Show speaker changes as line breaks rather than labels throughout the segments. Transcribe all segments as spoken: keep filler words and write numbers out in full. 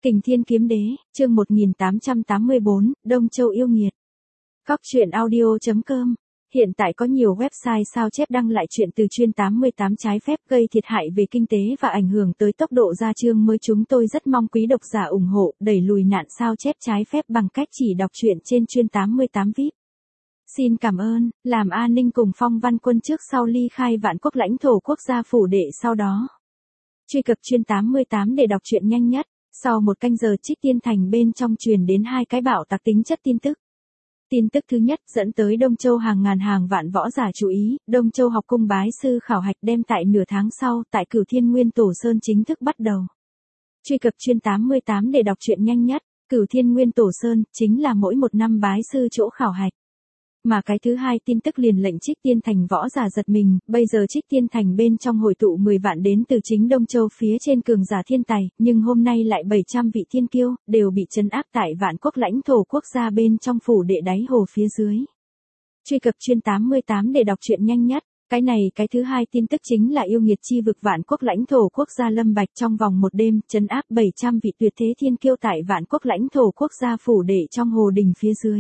Kình Thiên Kiếm Đế, chương một nghìn tám trăm tám mươi bốn, Đông Châu yêu nghiệt. Cóc truyện audio chấm com. Hiện tại có nhiều website sao chép đăng lại chuyện từ chuyên tám mươi tám trái phép gây thiệt hại về kinh tế và ảnh hưởng tới tốc độ ra chương mới. Chúng tôi rất mong quý độc giả ủng hộ, đẩy lùi nạn sao chép trái phép bằng cách chỉ đọc truyện trên chuyên tám mươi tám vi ai pi. Xin cảm ơn, làm an ninh cùng Phong Văn Quân trước sau ly khai vạn quốc lãnh thổ quốc gia phủ đệ sau đó. Truy cập chuyên tám mươi tám để đọc truyện nhanh nhất. Sau một canh giờ Trích Tiên Thành bên trong truyền đến hai cái bạo tạc tính chất tin tức. Tin tức thứ nhất dẫn tới Đông Châu hàng ngàn hàng vạn võ giả chú ý, Đông Châu học cung bái sư khảo hạch đem tại nửa tháng sau tại Cửu Thiên Nguyên Tổ Sơn chính thức bắt đầu. Truy cập chuyên tám mươi tám để đọc truyện nhanh nhất, Cửu Thiên Nguyên Tổ Sơn chính là mỗi một năm bái sư chỗ khảo hạch. Mà cái thứ hai tin tức liền lệnh Trích Tiên Thành võ giả giật mình, bây giờ Trích Tiên Thành bên trong hội tụ mười vạn đến từ chính Đông Châu phía trên cường giả thiên tài, nhưng hôm nay lại bảy trăm vị thiên kiêu, đều bị trấn áp tại vạn quốc lãnh thổ quốc gia bên trong phủ đệ đáy hồ phía dưới. Truy cập chuyên tám mươi tám để đọc truyện nhanh nhất, cái này cái thứ hai tin tức chính là yêu nghiệt chi vực vạn quốc lãnh thổ quốc gia Lâm Bạch trong vòng một đêm trấn áp bảy trăm vị tuyệt thế thiên kiêu tại vạn quốc lãnh thổ quốc gia phủ đệ trong hồ đình phía dưới.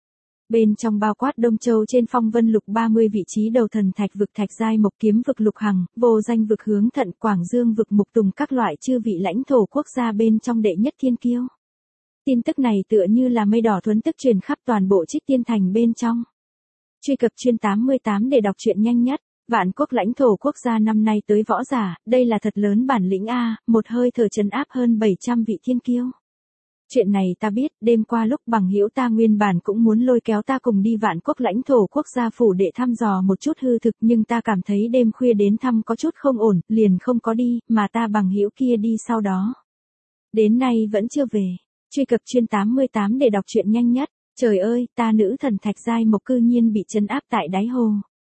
Bên trong bao quát Đông Châu trên phong vân lục ba mươi vị trí đầu thần thạch vực thạch giai mộc kiếm vực lục hằng, vô danh vực hướng thận Quảng Dương vực mục tùng các loại chư vị lãnh thổ quốc gia bên trong đệ nhất thiên kiêu. Tin tức này tựa như là mây đỏ thuấn tức truyền khắp toàn bộ Trích Tiên Thành bên trong. Truy cập chuyên tám mươi tám để đọc truyện nhanh nhất, vạn quốc lãnh thổ quốc gia năm nay tới võ giả, đây là thật lớn bản lĩnh a, một hơi thở trấn áp hơn bảy trăm vị thiên kiêu. Chuyện này ta biết, đêm qua lúc bằng hữu ta nguyên bản cũng muốn lôi kéo ta cùng đi vạn quốc lãnh thổ quốc gia phủ để thăm dò một chút hư thực, nhưng ta cảm thấy đêm khuya đến thăm có chút không ổn, liền không có đi, mà ta bằng hữu kia đi sau đó. Đến nay vẫn chưa về. Truy cập chuyên tám mươi tám để đọc truyện nhanh nhất, trời ơi, ta nữ thần thạch giai mộc cư nhiên bị trấn áp tại đáy hồ.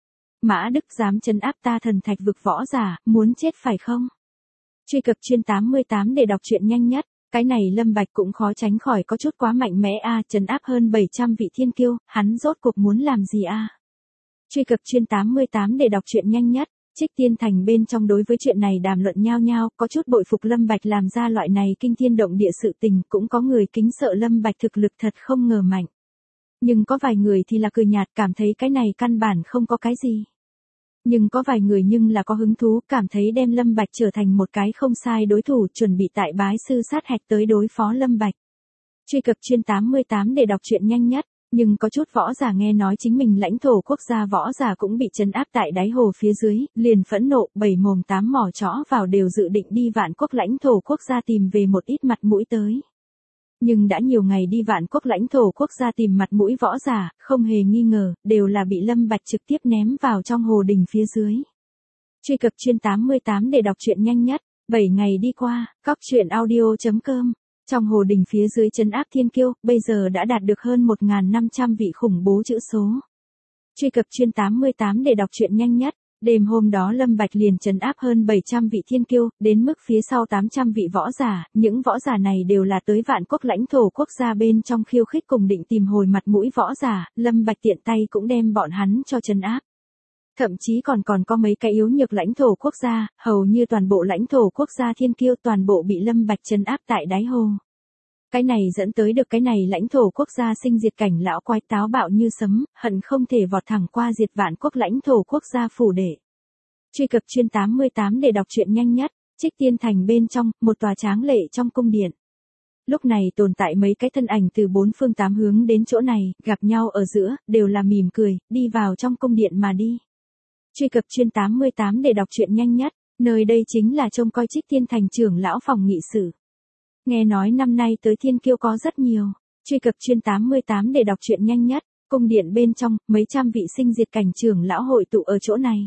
Mã Đức dám trấn áp ta thần thạch vực võ giả, muốn chết phải không? Truy cập chuyên tám mươi tám để đọc truyện nhanh nhất. Cái này Lâm Bạch cũng khó tránh khỏi có chút quá mạnh mẽ a, trấn áp hơn bảy trăm vị thiên kiêu, hắn rốt cuộc muốn làm gì a? Truy cập chuyên tám mươi tám để đọc truyện nhanh nhất, Trích Tiên Thành bên trong đối với chuyện này đàm luận nhao nhao, có chút bội phục Lâm Bạch làm ra loại này kinh thiên động địa sự tình, cũng có người kính sợ Lâm Bạch thực lực thật không ngờ mạnh. Nhưng có vài người thì là cười nhạt, cảm thấy cái này căn bản không có cái gì. Nhưng có vài người nhưng là có hứng thú, cảm thấy đem Lâm Bạch trở thành một cái không sai đối thủ, chuẩn bị tại bái sư sát hạch tới đối phó Lâm Bạch. Truy cập chuyên tám mươi tám để đọc truyện nhanh nhất, nhưng có chút võ giả nghe nói chính mình lãnh thổ quốc gia võ giả cũng bị trấn áp tại đáy hồ phía dưới, liền phẫn nộ, bảy mồm tám mỏ chõ vào đều dự định đi vạn quốc lãnh thổ quốc gia tìm về một ít mặt mũi tới. Nhưng đã nhiều ngày đi vạn quốc lãnh thổ quốc gia tìm mặt mũi võ giả, không hề nghi ngờ, đều là bị Lâm Bạch trực tiếp ném vào trong hồ đình phía dưới. Truy cập chuyên tám mươi tám để đọc truyện nhanh nhất, bảy ngày đi qua, cóc truyện audio chấm com. Trong hồ đình phía dưới trấn áp thiên kiêu, bây giờ đã đạt được hơn một nghìn năm trăm vị khủng bố chữ số. Truy cập chuyên tám mươi tám để đọc truyện nhanh nhất. Đêm hôm đó Lâm Bạch liền trấn áp hơn bảy trăm vị thiên kiêu, đến mức phía sau tám trăm vị võ giả, những võ giả này đều là tới vạn quốc lãnh thổ quốc gia bên trong khiêu khích cùng định tìm hồi mặt mũi võ giả, Lâm Bạch tiện tay cũng đem bọn hắn cho trấn áp. Thậm chí còn còn có mấy cái yếu nhược lãnh thổ quốc gia, hầu như toàn bộ lãnh thổ quốc gia thiên kiêu toàn bộ bị Lâm Bạch trấn áp tại đáy hồ. Cái này dẫn tới được cái này lãnh thổ quốc gia sinh diệt cảnh lão quái táo bạo như sấm, hận không thể vọt thẳng qua diệt vạn quốc lãnh thổ quốc gia phủ đệ. Truy cập chuyên tám mươi tám để đọc truyện nhanh nhất, Trích Tiên Thành bên trong, một tòa tráng lệ trong cung điện. Lúc này tồn tại mấy cái thân ảnh từ bốn phương tám hướng đến chỗ này, gặp nhau ở giữa, đều là mỉm cười, đi vào trong cung điện mà đi. Truy cập chuyên tám mươi tám để đọc truyện nhanh nhất, nơi đây chính là trông coi Trích Tiên Thành trưởng lão phòng nghị sự. Nghe nói năm nay tới thiên kiêu có rất nhiều. Truy cập chuyên tám mươi tám để đọc truyện nhanh nhất, cung điện bên trong, mấy trăm vị sinh diệt cảnh trưởng lão hội tụ ở chỗ này.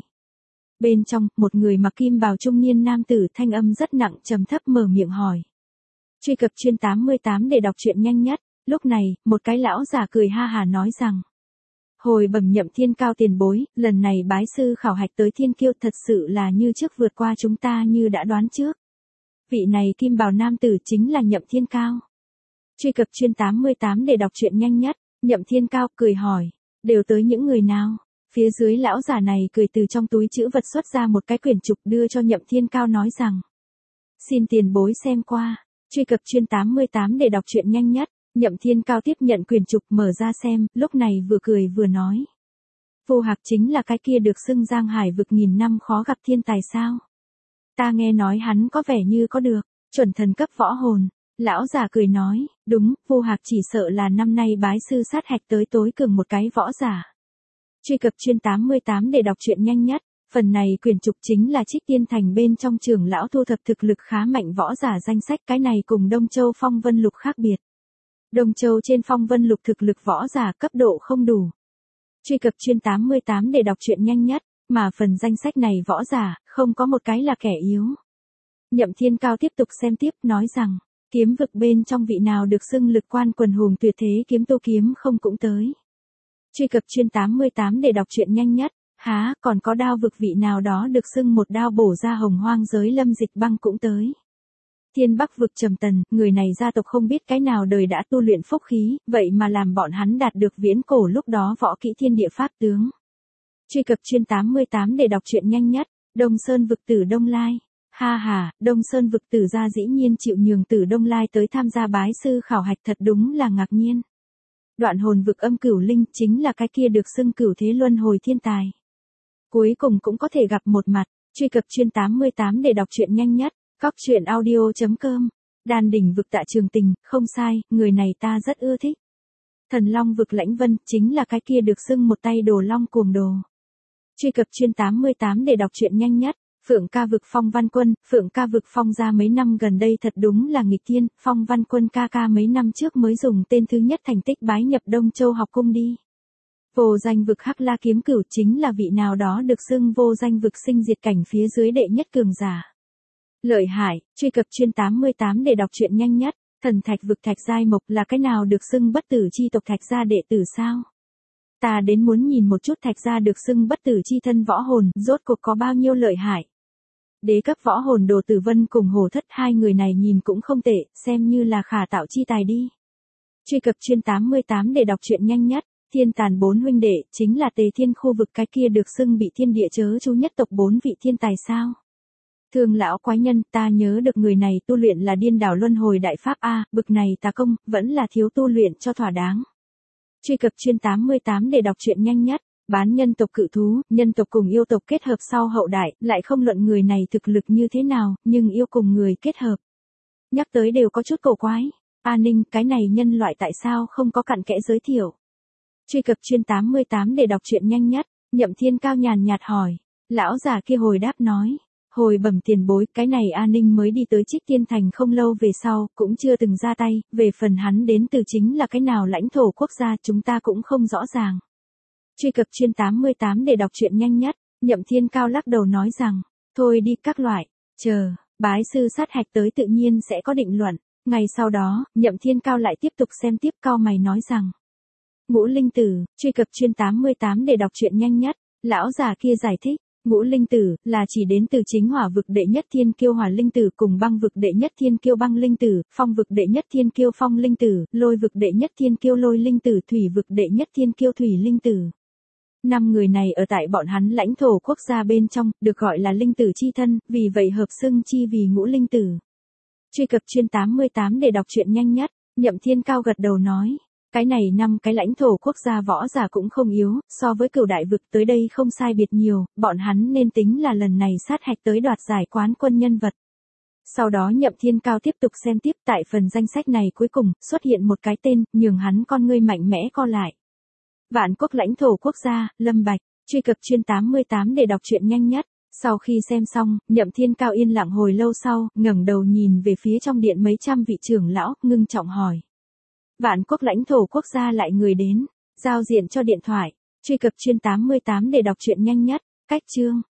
Bên trong, một người mặc kim bào trung niên nam tử thanh âm rất nặng trầm thấp mở miệng hỏi. Truy cập chuyên tám mươi tám để đọc truyện nhanh nhất, lúc này, một cái lão giả cười ha hà nói rằng. Hồi bẩm Nhậm Thiên Cao tiền bối, lần này bái sư khảo hạch tới thiên kiêu thật sự là như trước vượt qua chúng ta như đã đoán trước. Vị này kim bào nam tử chính là Nhậm Thiên Cao. Truy cập chuyên tám mươi tám để đọc truyện nhanh nhất, Nhậm Thiên Cao cười hỏi, đều tới những người nào? Phía dưới lão giả này cười từ trong túi trữ vật xuất ra một cái quyển trục đưa cho Nhậm Thiên Cao nói rằng. Xin tiền bối xem qua. Truy cập chuyên tám mươi tám để đọc truyện nhanh nhất. Nhậm Thiên Cao tiếp nhận quyển trục mở ra xem, lúc này vừa cười vừa nói. Vô Hạc chính là cái kia được xưng Giang Hải vực nghìn năm khó gặp thiên tài sao? Ta nghe nói hắn có vẻ như có được, chuẩn thần cấp võ hồn. Lão già cười nói, đúng, Vô Hạc chỉ sợ là năm nay bái sư sát hạch tới tối cường một cái võ giả. Truy cập chuyên tám mươi tám để đọc truyện nhanh nhất. Phần này quyển trục chính là Trích Tiên Thành bên trong trưởng lão thu thập thực lực khá mạnh võ giả danh sách, cái này cùng Đông Châu Phong Vân Lục khác biệt. Đông Châu trên Phong Vân Lục thực lực võ giả cấp độ không đủ. Truy cập chuyên tám mươi tám để đọc truyện nhanh nhất, mà phần danh sách này võ giả, không có một cái là kẻ yếu. Nhậm Thiên Cao tiếp tục xem tiếp nói rằng, kiếm vực bên trong vị nào được xưng lực quan quần hùng tuyệt thế kiếm Tô Kiếm không cũng tới. Truy cập chuyên tám mươi tám để đọc truyện nhanh nhất. Há, còn có đao vực vị nào đó được xưng một đao bổ ra hồng hoang giới Lâm Dịch Băng cũng tới. Thiên Bắc vực Trầm Tần, người này gia tộc không biết cái nào đời đã tu luyện phúc khí, vậy mà làm bọn hắn đạt được viễn cổ lúc đó võ kỹ thiên địa pháp tướng. Truy cập chuyên tám mươi tám để đọc truyện nhanh nhất. Đông Sơn vực Tử Đông Lai. Ha ha, Đông Sơn vực Tử gia dĩ nhiên chịu nhường Tử Đông Lai tới tham gia bái sư khảo hạch, thật đúng là ngạc nhiên. Đoạn hồn vực Âm Cửu Linh chính là cái kia được xưng cửu thế luân hồi thiên tài. Cuối cùng cũng có thể gặp một mặt. Truy cập chuyên tám mươi tám để đọc truyện nhanh nhất. Cóc truyện audio chấm com. Đan đỉnh vực Tạ Trường Tình, không sai, người này ta rất ưa thích. Thần Long vực Lãnh Vân, chính là cái kia được xưng một tay đồ long cuồng đồ. Truy cập chuyên tám mươi tám để đọc truyện nhanh nhất. Phượng ca vực Phong Văn Quân, Phượng ca vực Phong ra mấy năm gần đây thật đúng là nghịch thiên, Phong Văn Quân ca ca mấy năm trước mới dùng tên thứ nhất thành tích bái nhập Đông Châu học cung đi. Vô danh vực Hắc La Kiếm Cửu chính là vị nào đó được xưng vô danh vực sinh diệt cảnh phía dưới đệ nhất cường giả. Lợi hại, truy cập chuyên tám mươi tám để đọc truyện nhanh nhất. Thần Thạch vực Thạch Giai Mộc là cái nào được xưng bất tử chi tộc Thạch gia đệ tử sao? Ta đến muốn nhìn một chút Thạch gia được xưng bất tử chi thân võ hồn, rốt cuộc có bao nhiêu lợi hại. Đế cấp võ hồn Đồ Tử Vân cùng Hồ Thất, hai người này nhìn cũng không tệ, xem như là khả tạo chi tài đi. Truy cập chuyên tám mươi tám để đọc truyện nhanh nhất. Thiên Tàn bốn huynh đệ, chính là Tề Thiên khu vực cái kia được xưng bị thiên địa chớ chú nhất tộc bốn vị thiên tài sao? Thương lão quái nhân, ta nhớ được người này tu luyện là Điên Đảo Luân Hồi Đại Pháp a, bực này tà công, vẫn là thiếu tu luyện cho thỏa đáng. Truy cập chuyên tám mươi tám để đọc truyện nhanh nhất. Bán nhân tộc cự thú, nhân tộc cùng yêu tộc kết hợp sau hậu đại, lại không luận người này thực lực như thế nào, nhưng yêu cùng người kết hợp. Nhắc tới đều có chút cổ quái. A Ninh, cái này nhân loại tại sao không có cặn kẽ giới thiệu? Truy cập chuyên tám mươi tám để đọc truyện nhanh nhất. Nhậm Thiên Cao nhàn nhạt hỏi. Lão già kia hồi đáp nói. Hồi bẩm tiền bối, cái này A Ninh mới đi tới Trích Tiên Thành không lâu về sau, cũng chưa từng ra tay, về phần hắn đến từ chính là cái nào lãnh thổ quốc gia chúng ta cũng không rõ ràng. Truy cập chuyên tám mươi tám để đọc truyện nhanh nhất. Nhậm Thiên Cao lắc đầu nói rằng, thôi đi các loại, chờ, bái sư sát hạch tới tự nhiên sẽ có định luận. Ngày sau đó, Nhậm Thiên Cao lại tiếp tục xem tiếp, cao mày nói rằng, Ngũ Linh Tử. Truy cập chuyên tám mươi tám để đọc truyện nhanh nhất. Lão già kia giải thích, Ngũ Linh Tử là chỉ đến từ chính hỏa vực đệ nhất thiên kiêu Hỏa Linh Tử cùng băng vực đệ nhất thiên kiêu Băng Linh Tử, phong vực đệ nhất thiên kiêu Phong Linh Tử, lôi vực đệ nhất thiên kiêu Lôi Linh Tử, thủy vực đệ nhất thiên kiêu Thủy Linh Tử. Năm người này ở tại bọn hắn lãnh thổ quốc gia bên trong, được gọi là Linh Tử chi thân, vì vậy hợp xưng chi vì Ngũ Linh Tử. Truy cập chuyên tám mươi tám để đọc truyện nhanh nhất. Nhậm Thiên Cao gật đầu nói, cái này năm cái lãnh thổ quốc gia võ giả cũng không yếu, so với Cửu Đại vực tới đây không sai biệt nhiều, bọn hắn nên tính là lần này sát hạch tới đoạt giải quán quân nhân vật. Sau đó Nhậm Thiên Cao tiếp tục xem tiếp, tại phần danh sách này cuối cùng, xuất hiện một cái tên, nhường hắn con ngươi mạnh mẽ co lại. Vạn Quốc lãnh thổ quốc gia, Lâm Bạch. Truy cập chuyên tám mươi tám để đọc truyện nhanh nhất. Sau khi xem xong, Nhậm Thiên Cao yên lặng hồi lâu sau, ngẩng đầu nhìn về phía trong điện mấy trăm vị trưởng lão, ngưng trọng hỏi. Vạn Quốc lãnh thổ quốc gia lại người đến, giao diện cho điện thoại. Truy cập chuyên tám mươi tám để đọc truyện nhanh nhất. Cách chương.